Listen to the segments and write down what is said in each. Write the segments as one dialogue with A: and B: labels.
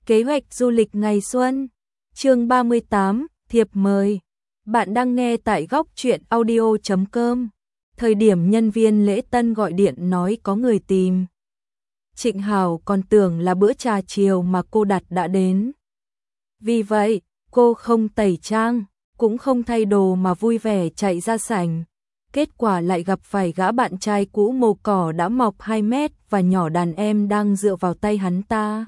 A: Kế hoạch du lịch ngày xuân. Chương 38, thiệp mời. Bạn đang nghe tại góc truyện audio.com. Thời điểm nhân viên lễ tân gọi điện nói có người tìm. Trịnh Hảo còn tưởng là bữa trà chiều mà cô đặt đã đến. Vì vậy, cô không tẩy trang, cũng không thay đồ mà vui vẻ chạy ra sảnh. Kết quả lại gặp phải gã bạn trai cũ màu cỏ đã mọc 2 mét và nhỏ đàn em đang dựa vào tay hắn ta.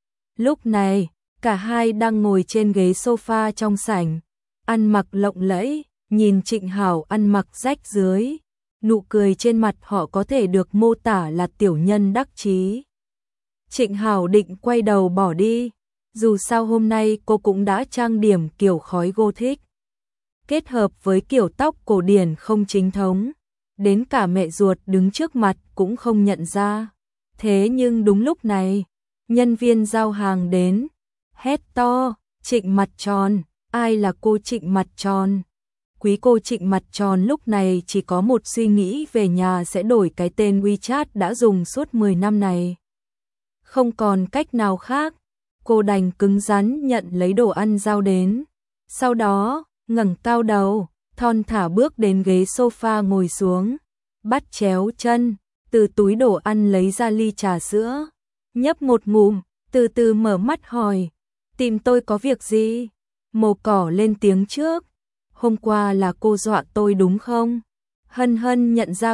A: Lúc này, cả hai đang ngồi trên ghế sofa trong sảnh, ăn mặc lộng lẫy, nhìn Trịnh Hảo ăn mặc rách rưới. Nụ cười trên mặt họ có thể được mô tả là tiểu nhân đắc chí. Trịnh Hảo định quay đầu bỏ đi, dù sao hôm nay cô cũng đã trang điểm kiểu khói Gothic, kết hợp với kiểu tóc cổ điển không chính thống, đến cả mẹ ruột đứng trước mặt cũng không nhận ra. Thế nhưng đúng lúc này, nhân viên giao hàng đến, hét to, Trịnh mặt tròn, ai là cô Trịnh mặt tròn? Quý cô Trịnh mặt tròn lúc này chỉ có một suy nghĩ về nhà sẽ đổi cái tên WeChat đã dùng suốt 10 năm này. Không còn cách nào khác, cô đành cứng rắn nhận lấy đồ ăn giao đến. Sau đó, ngẩng cao đầu, thon thả bước đến ghế sofa ngồi xuống, bắt chéo chân, từ túi đồ ăn lấy ra ly trà sữa, nhấp một ngụm, từ từ mở mắt hỏi, tìm tôi có việc gì? Màu cỏ lên tiếng trước, hôm qua là cô dọa tôi đúng không? Hân Hân nhận ra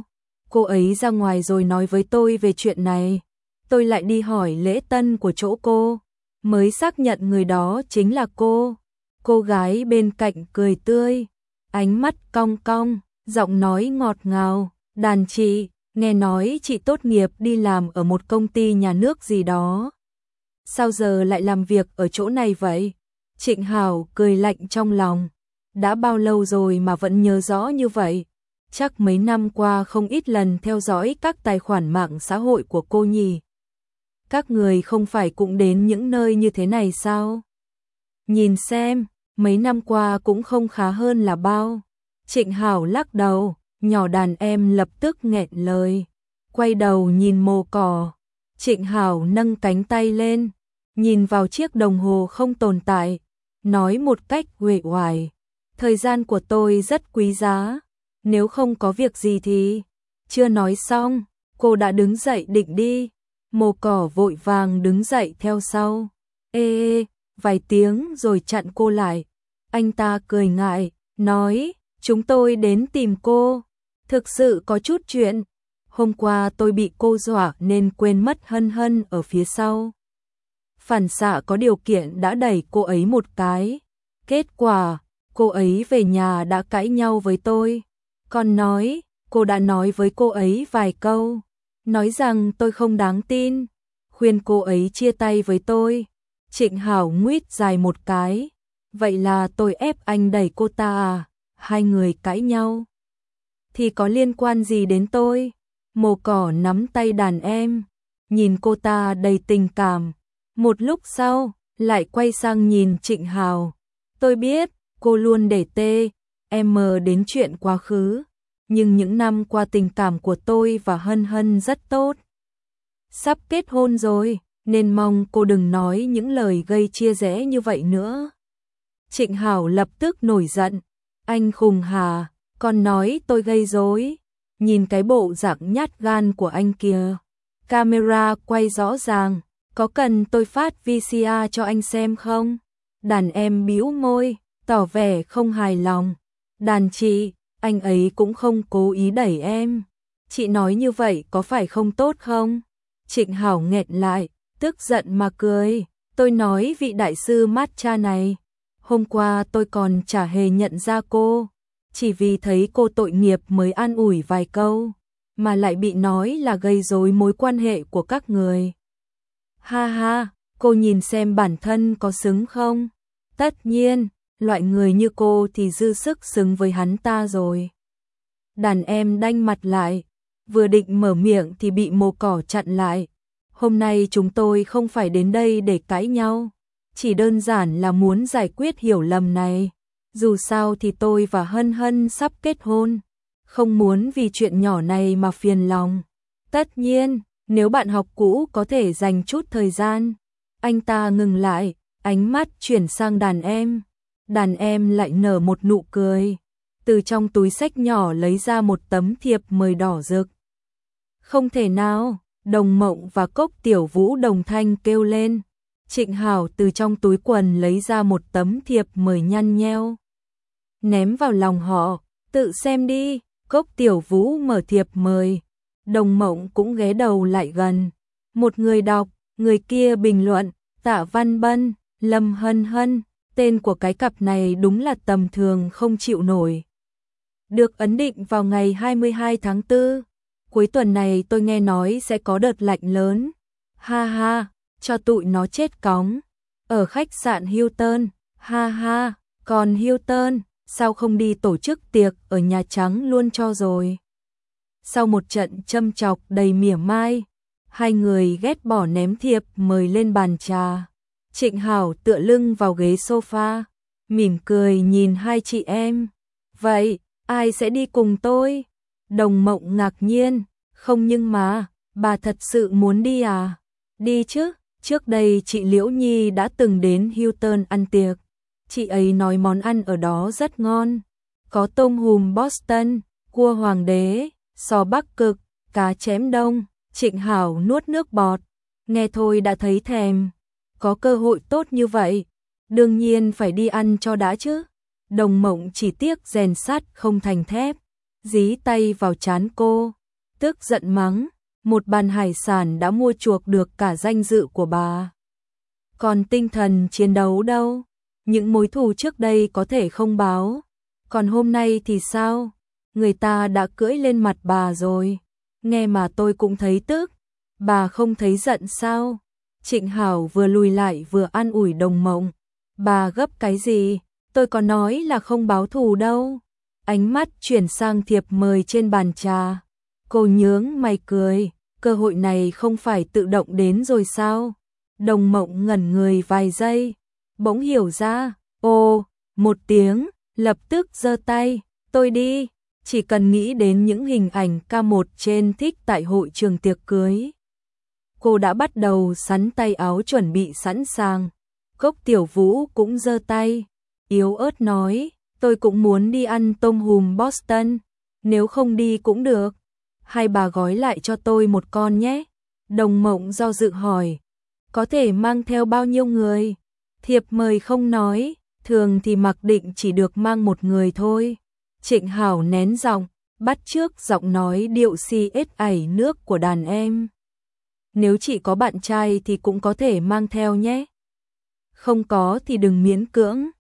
A: cô ấy ra ngoài rồi nói với tôi về chuyện này. Tôi lại đi hỏi lễ tân của chỗ cô, mới xác nhận người đó chính là cô. Cô gái bên cạnh cười tươi, ánh mắt cong cong, giọng nói ngọt ngào, đàn chị, nghe nói chị tốt nghiệp đi làm ở một công ty nhà nước gì đó. Sao giờ lại làm việc ở chỗ này vậy? Trịnh Hảo cười lạnh trong lòng, đã bao lâu rồi mà vẫn nhớ rõ như vậy? Chắc mấy năm qua không ít lần theo dõi các tài khoản mạng xã hội của cô nhỉ? Các người không phải cũng đến những nơi như thế này sao? Nhìn xem, mấy năm qua cũng không khá hơn là bao. Trịnh Hảo lắc đầu, nhỏ đàn em lập tức nghẹn lời, quay đầu nhìn mồ cỏ. Trịnh Hảo nâng cánh tay lên, nhìn vào chiếc đồng hồ không tồn tại, nói một cách uể oải, thời gian của tôi rất quý giá, nếu không có việc gì thì... Chưa nói xong, cô đã đứng dậy định đi, mồ cỏ vội vàng đứng dậy theo sau. Ê, vài tiếng rồi chặn cô lại. Anh ta cười ngại, nói, chúng tôi đến tìm cô, thực sự có chút chuyện. Hôm qua tôi bị cô dọa nên quên mất Hân Hân ở phía sau. Phản xạ có điều kiện đã đẩy cô ấy một cái. Kết quả, cô ấy về nhà đã cãi nhau với tôi. Còn nói, cô đã nói với cô ấy vài câu, nói rằng tôi không đáng tin, khuyên cô ấy chia tay với tôi. Trịnh Hảo nguýt dài một cái, vậy là tôi ép anh đẩy cô ta à? Hai người cãi nhau thì có liên quan gì đến tôi? Mồ cỏ nắm tay đàn em, nhìn cô ta đầy tình cảm. Một lúc sau, lại quay sang nhìn Trịnh Hảo. Tôi biết, cô luôn để em đến chuyện quá khứ, nhưng những năm qua tình cảm của tôi và Hân Hân rất tốt. Sắp kết hôn rồi, nên mong cô đừng nói những lời gây chia rẽ như vậy nữa. Trịnh Hảo lập tức nổi giận, anh khùng hả, còn nói tôi gây rối. Nhìn cái bộ dạng nhát gan của anh kìa. Camera quay rõ ràng, có cần tôi phát VCR cho anh xem không? Đàn em bĩu môi, tỏ vẻ không hài lòng. Đàn chị, anh ấy cũng không cố ý đẩy em. Chị nói như vậy có phải không tốt không? Trịnh Hảo nghẹn lại, tức giận mà cười. Tôi nói vị đại sư matcha này, hôm qua tôi còn chả hề nhận ra cô. Chỉ vì thấy cô tội nghiệp mới an ủi vài câu, mà lại bị nói là gây rối mối quan hệ của các người. Ha ha, cô nhìn xem bản thân có xứng không? Tất nhiên, loại người như cô thì dư sức xứng với hắn ta rồi. Đàn em đanh mặt lại, vừa định mở miệng thì bị mồ cỏ chặn lại. Hôm nay chúng tôi không phải đến đây để cãi nhau, chỉ đơn giản là muốn giải quyết hiểu lầm này. Dù sao thì tôi và Hân Hân sắp kết hôn, không muốn vì chuyện nhỏ này mà phiền lòng. Tất nhiên, nếu bạn học cũ có thể dành chút thời gian, Anh ta ngừng lại, ánh mắt chuyển sang đàn em. Đàn em lại nở một nụ cười. Từ trong túi xách nhỏ lấy ra một tấm thiệp mời đỏ rực. Không thể nào, Đồng Mộng và Cốc Tiểu Vũ đồng thanh kêu lên. Trịnh Hảo từ trong túi quần lấy ra một tấm thiệp mời nhăn nheo. Ném vào lòng họ, tự xem đi. Cốc Tiểu Vũ mở thiệp mời. Đồng Mộng cũng ghé đầu lại gần. Một người đọc, người kia bình luận, Tạ Văn Bân, Lâm Hân Hân, tên của cái cặp này đúng là tầm thường không chịu nổi. Được ấn định vào ngày 22 tháng 4. Cuối tuần này tôi nghe nói sẽ có đợt lạnh lớn. Ha ha, cho tụi nó chết cóng. Ở khách sạn Hilton, ha ha, còn Hilton, sao không đi tổ chức tiệc ở Nhà Trắng luôn cho rồi. Sau một trận châm chọc đầy mỉa mai, hai người ghét bỏ ném thiệp mời lên bàn trà. Trịnh Hảo tựa lưng vào ghế sofa, mỉm cười nhìn hai chị em. Vậy, ai sẽ đi cùng tôi? Đồng Mộng ngạc nhiên, không nhưng mà, bà thật sự muốn đi à? Đi chứ, trước đây chị Liễu Nhi đã từng đến Hilton ăn tiệc. Chị ấy nói món ăn ở đó rất ngon. Có tôm hùm Boston, cua hoàng đế, sò Bắc Cực, cá chém đông. Trịnh Hảo nuốt nước bọt, nghe thôi đã thấy thèm. Có cơ hội tốt như vậy, đương nhiên phải đi ăn cho đã chứ. Đồng Mộng chỉ tiếc rèn sắt không thành thép, dí tay vào trán cô, tức giận mắng, một bàn hải sản đã mua chuộc được cả danh dự của bà. Còn tinh thần chiến đấu đâu? Những mối thù trước đây có thể không báo, còn hôm nay thì sao? Người ta đã cưỡi lên mặt bà rồi, nghe mà tôi cũng thấy tức. Bà không thấy giận sao? Trịnh Hảo vừa lùi lại vừa an ủi Đồng Mộng. Bà gấp cái gì? Tôi có nói là không báo thù đâu. Ánh mắt chuyển sang thiệp mời trên bàn trà. Cô nhướng mày cười, cơ hội này không phải tự động đến rồi sao? Đồng Mộng ngẩn người vài giây, bỗng hiểu ra, ô, một tiếng, lập tức giơ tay, tôi đi, chỉ cần nghĩ đến những hình ảnh K1 trên thích tại hội trường tiệc cưới. Cô đã bắt đầu sắn tay áo chuẩn bị sẵn sàng. Cốc Tiểu Vũ cũng giơ tay, yếu ớt nói, tôi cũng muốn đi ăn tôm hùm Boston, nếu không đi cũng được. Hai bà gói lại cho tôi một con nhé. Đồng Mộng do dự hỏi, có thể mang theo bao nhiêu người? Thiệp mời không nói, thường thì mặc định chỉ được mang một người thôi. Trịnh Hảo nén giọng, bắt chước giọng nói điệu si ết ảy nước của đàn em. Nếu chỉ có bạn trai thì cũng có thể mang theo nhé. Không có thì đừng miễn cưỡng.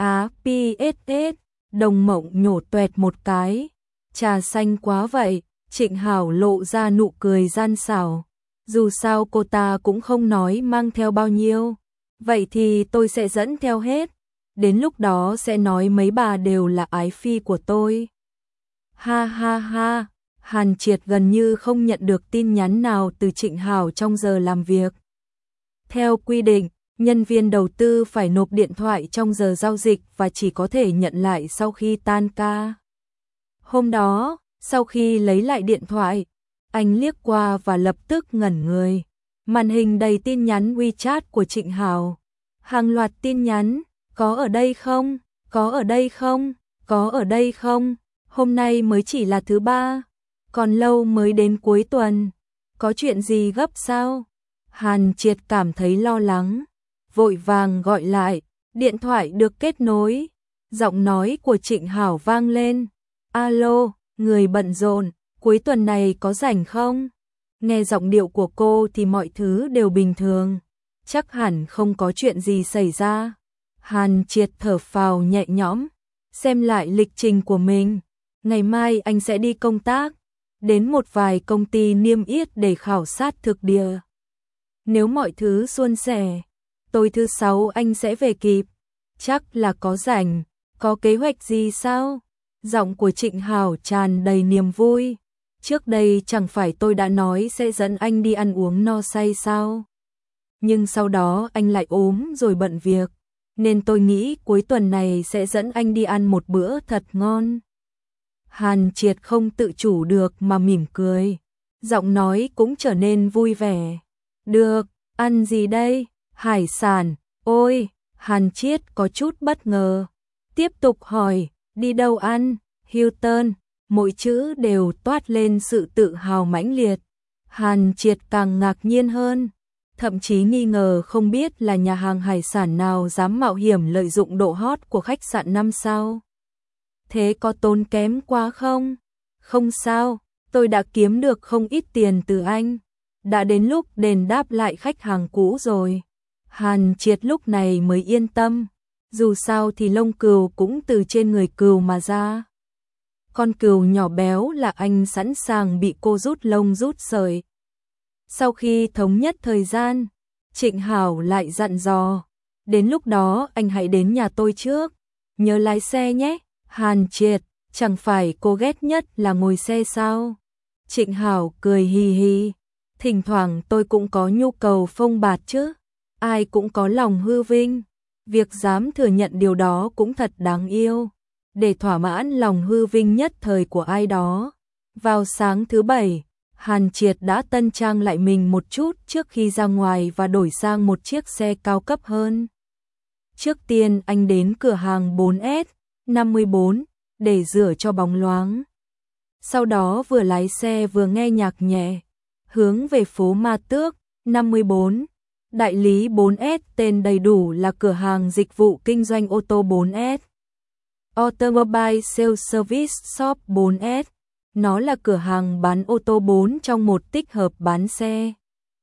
A: PSS, Đồng Mộng nhổ toẹt một cái. Trà xanh quá vậy. Trịnh Hảo lộ ra nụ cười gian xảo. Dù sao cô ta cũng không nói mang theo bao nhiêu. Vậy thì tôi sẽ dẫn theo hết. Đến lúc đó sẽ nói mấy bà đều là ái phi của tôi. Ha ha ha. Hàn Triệt gần như không nhận được tin nhắn nào từ Trịnh Hảo trong giờ làm việc. Theo quy định, nhân viên đầu tư phải nộp điện thoại trong giờ giao dịch và chỉ có thể nhận lại sau khi tan ca. Hôm đó, sau khi lấy lại điện thoại, anh liếc qua và lập tức ngẩn người. Màn hình đầy tin nhắn WeChat của Trịnh Hảo. Hàng loạt tin nhắn, có ở đây không? Có ở đây không? Có ở đây không? Hôm nay mới chỉ là thứ ba. Còn lâu mới đến cuối tuần. Có chuyện gì gấp sao? Hàn Triệt cảm thấy lo lắng. Vội vàng gọi lại. Điện thoại được kết nối. Giọng nói của Trịnh Hảo vang lên. Alo, người bận rộn, cuối tuần này có rảnh không? Nghe giọng điệu của cô thì mọi thứ đều bình thường. Chắc hẳn không có chuyện gì xảy ra. Hàn Triệt thở phào nhẹ nhõm. Xem lại lịch trình của mình. Ngày mai anh sẽ đi công tác. Đến một vài công ty niêm yết để khảo sát thực địa. Nếu mọi thứ suôn sẻ, tối thứ Sáu anh sẽ về kịp. Chắc là có rảnh. Có kế hoạch gì sao? Giọng của Trịnh Hảo tràn đầy niềm vui. Trước đây chẳng phải tôi đã nói sẽ dẫn anh đi ăn uống no say sao? Nhưng sau đó anh lại ốm rồi bận việc. Nên tôi nghĩ cuối tuần này sẽ dẫn anh đi ăn một bữa thật ngon. Hàn Triệt không tự chủ được mà mỉm cười. Giọng nói cũng trở nên vui vẻ. Được, ăn gì đây? Hải sản, ôi, Hàn Triết có chút bất ngờ. Tiếp tục hỏi, đi đâu ăn? Hilton, mỗi chữ đều toát lên sự tự hào mãnh liệt. Hàn Triệt càng ngạc nhiên hơn, thậm chí nghi ngờ không biết là nhà hàng hải sản nào dám mạo hiểm lợi dụng độ hot của khách sạn 5 sao. Thế có tốn kém quá không? Không sao, tôi đã kiếm được không ít tiền từ anh. Đã đến lúc đền đáp lại khách hàng cũ rồi. Hàn Triệt lúc này mới yên tâm. Dù sao thì lông cừu cũng từ trên người cừu mà ra. Con cừu nhỏ béo là anh sẵn sàng bị cô rút lông rút sợi. Sau khi thống nhất thời gian, Trịnh Hảo lại dặn dò. Đến lúc đó anh hãy đến nhà tôi trước. Nhớ lái xe nhé. Hàn Triệt, chẳng phải cô ghét nhất là ngồi xe sao? Trịnh Hảo cười hì hì. Thỉnh thoảng tôi cũng có nhu cầu phông bạt chứ. Ai cũng có lòng hư vinh. Việc dám thừa nhận điều đó cũng thật đáng yêu. Để thỏa mãn lòng hư vinh nhất thời của ai đó. Vào sáng thứ Bảy, Hàn Triệt đã tân trang lại mình một chút trước khi ra ngoài và đổi sang một chiếc xe cao cấp hơn. Trước tiên anh đến cửa hàng 4S 54 để rửa cho bóng loáng. Sau đó vừa lái xe vừa nghe nhạc nhẹ, hướng về phố Ma Tước 54. Đại lý 4S tên đầy đủ là cửa hàng dịch vụ kinh doanh ô tô 4S. Automobile Sales Service Shop 4S. Nó là cửa hàng bán ô tô 4 trong một tích hợp bán xe.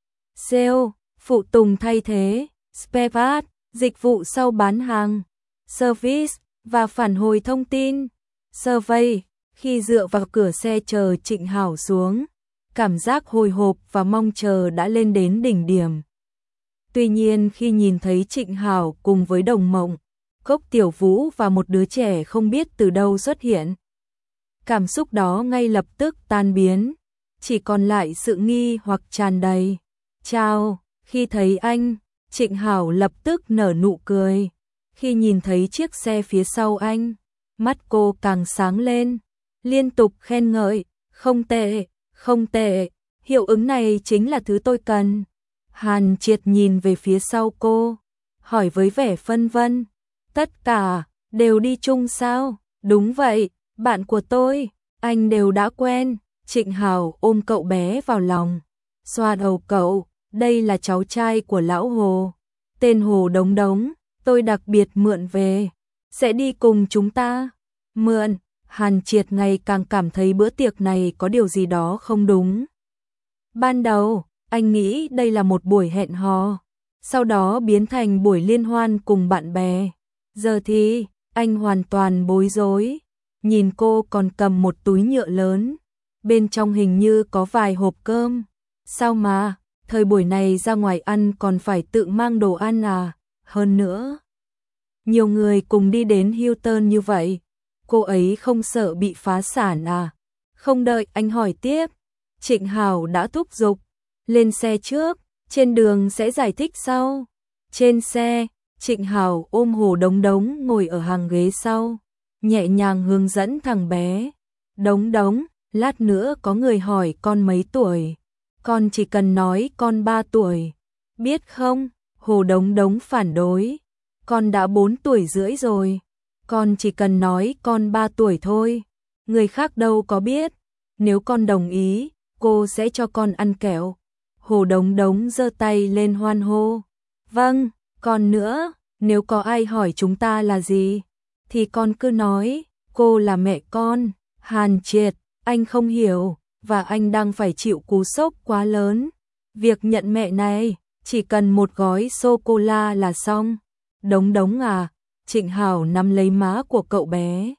A: Sale, phụ tùng thay thế, spare part, dịch vụ sau bán hàng, service và phản hồi thông tin. Survey, khi dựa vào cửa xe chờ Trịnh Hảo xuống, cảm giác hồi hộp và mong chờ đã lên đến đỉnh điểm. Tuy nhiên khi nhìn thấy Trịnh Hảo cùng với Đồng Mộng, Cốc Tiểu Vũ và một đứa trẻ không biết từ đâu xuất hiện, cảm xúc đó ngay lập tức tan biến, chỉ còn lại sự nghi hoặc tràn đầy. Chào, khi thấy anh, Trịnh Hảo lập tức nở nụ cười. Khi nhìn thấy chiếc xe phía sau anh, mắt cô càng sáng lên, liên tục khen ngợi, không tệ, không tệ, hiệu ứng này chính là thứ tôi cần. Hàn Triệt nhìn về phía sau cô, hỏi với vẻ phân vân, tất cả đều đi chung sao? Đúng vậy, bạn của tôi, anh đều đã quen. Trịnh Hảo ôm cậu bé vào lòng, xoa đầu cậu, đây là cháu trai của lão Hồ, tên Hồ Đống Đống, tôi đặc biệt mượn về, sẽ đi cùng chúng ta. Mượn? Hàn Triệt ngày càng cảm thấy bữa tiệc này có điều gì đó không đúng. Ban đầu, anh nghĩ đây là một buổi hẹn hò, sau đó biến thành buổi liên hoan cùng bạn bè. Giờ thì, anh hoàn toàn bối rối. Nhìn cô còn cầm một túi nhựa lớn, bên trong hình như có vài hộp cơm. Sao mà, thời buổi này ra ngoài ăn còn phải tự mang đồ ăn à? Hơn nữa, nhiều người cùng đi đến Hilton như vậy, cô ấy không sợ bị phá sản à? Không đợi anh hỏi tiếp, Trịnh Hảo đã thúc giục, lên xe trước, trên đường sẽ giải thích sau. Trên xe, Trịnh Hảo ôm Hồ Đống Đống ngồi ở hàng ghế sau, nhẹ nhàng hướng dẫn thằng bé. Đống Đống, lát nữa có người hỏi con mấy tuổi, con chỉ cần nói con 3 tuổi, biết không? Hồ Đống Đống phản đối, con đã 4 tuổi rưỡi rồi, con chỉ cần nói con 3 tuổi thôi, người khác đâu có biết, nếu con đồng ý, cô sẽ cho con ăn kẹo. Hồ Đống Đống giơ tay lên hoan hô, vâng, còn nữa, nếu có ai hỏi chúng ta là gì, thì con cứ nói, cô là mẹ con. Hàn Triệt, anh không hiểu, và anh đang phải chịu cú sốc quá lớn. Việc nhận mẹ này, chỉ cần một gói sô-cô-la là xong. Đống Đống à, Trịnh Hảo nắm lấy má của cậu bé.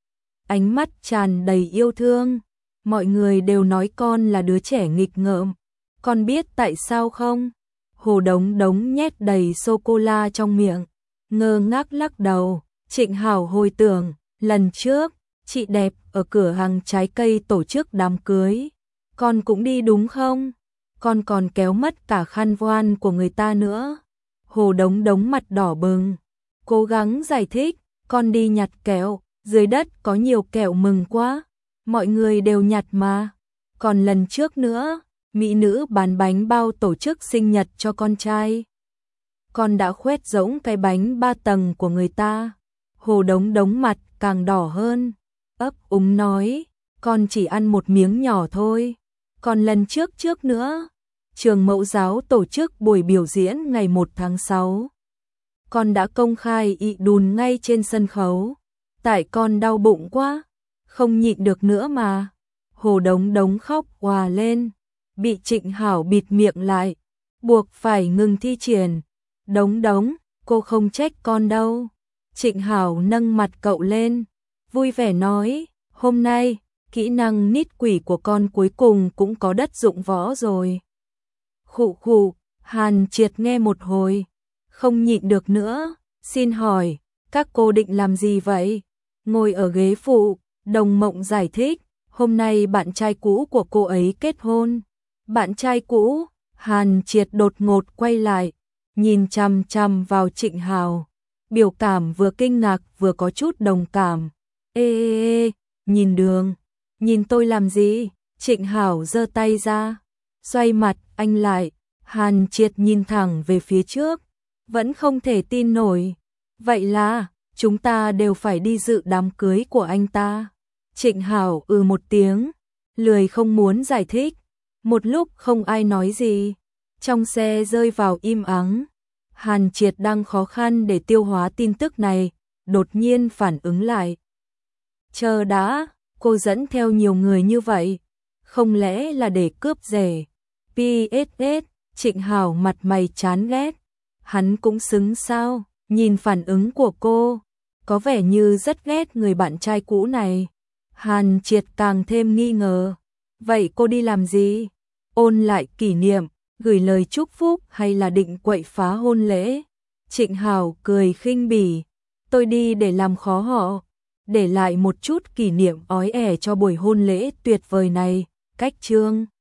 A: Ánh mắt tràn đầy yêu thương. Mọi người đều nói con là đứa trẻ nghịch ngợm. Con biết tại sao không? Hồ Đống Đống nhét đầy sô-cô-la trong miệng, ngơ ngác lắc đầu. Trịnh Hảo hồi tưởng, lần trước, chị đẹp ở cửa hàng trái cây tổ chức đám cưới. Con cũng đi đúng không? Con còn kéo mất cả khăn voan của người ta nữa. Hồ Đống Đống mặt đỏ bừng, cố gắng giải thích, con đi nhặt kẹo, dưới đất có nhiều kẹo mừng quá. Mọi người đều nhặt mà. Còn lần trước nữa, mỹ nữ bán bánh bao tổ chức sinh nhật cho con trai. con đã khoét rỗng cái bánh 3 tầng của người ta. Hồ Đống Đống mặt càng đỏ hơn, ấp úng nói, con chỉ ăn một miếng nhỏ thôi. Còn lần trước nữa, trường mẫu giáo tổ chức buổi biểu diễn ngày 1 tháng 6. Con đã công khai ị đùn ngay trên sân khấu. Tại con đau bụng quá, không nhịn được nữa mà. Hồ Đống Đống khóc òa lên, bị Trịnh Hảo bịt miệng lại, buộc phải ngừng thi triển. Đống Đống, cô không trách con đâu. Trịnh Hảo nâng mặt cậu lên, vui vẻ nói, hôm nay, kỹ năng nít quỷ của con cuối cùng cũng có đất dụng võ rồi. Khụ khụ, Hàn Triệt nghe một hồi, không nhịn được nữa, xin hỏi, các cô định làm gì vậy? Ngồi ở ghế phụ, Đồng Mộng giải thích, hôm nay bạn trai cũ của cô ấy kết hôn. Bạn trai cũ? Hàn Triệt đột ngột quay lại, nhìn chằm chằm vào Trịnh Hào, biểu cảm vừa kinh ngạc vừa có chút đồng cảm. Ê, nhìn đường, nhìn tôi làm gì? Trịnh Hảo giơ tay ra, xoay mặt anh lại. Hàn Triệt nhìn thẳng về phía trước, vẫn không thể tin nổi. Vậy là, chúng ta đều phải đi dự đám cưới của anh ta. Trịnh Hảo một tiếng, lười không muốn giải thích. Một lúc không ai nói gì, trong xe rơi vào im ắng. Hàn Triệt đang khó khăn để tiêu hóa tin tức này, đột nhiên phản ứng lại. Chờ đã, cô dẫn theo nhiều người như vậy, không lẽ là để cướp rể? PSS, Trịnh Hảo mặt mày chán ghét. Hắn cũng xứng sao, nhìn phản ứng của cô, có vẻ như rất ghét người bạn trai cũ này. Hàn Triệt càng thêm nghi ngờ. Vậy cô đi làm gì? Ôn lại kỷ niệm, gửi lời chúc phúc hay là định quậy phá hôn lễ? Trịnh Hảo cười khinh bỉ. Tôi đi để làm khó họ, để lại một chút kỷ niệm ói ẻ cho buổi hôn lễ tuyệt vời này. Cách chương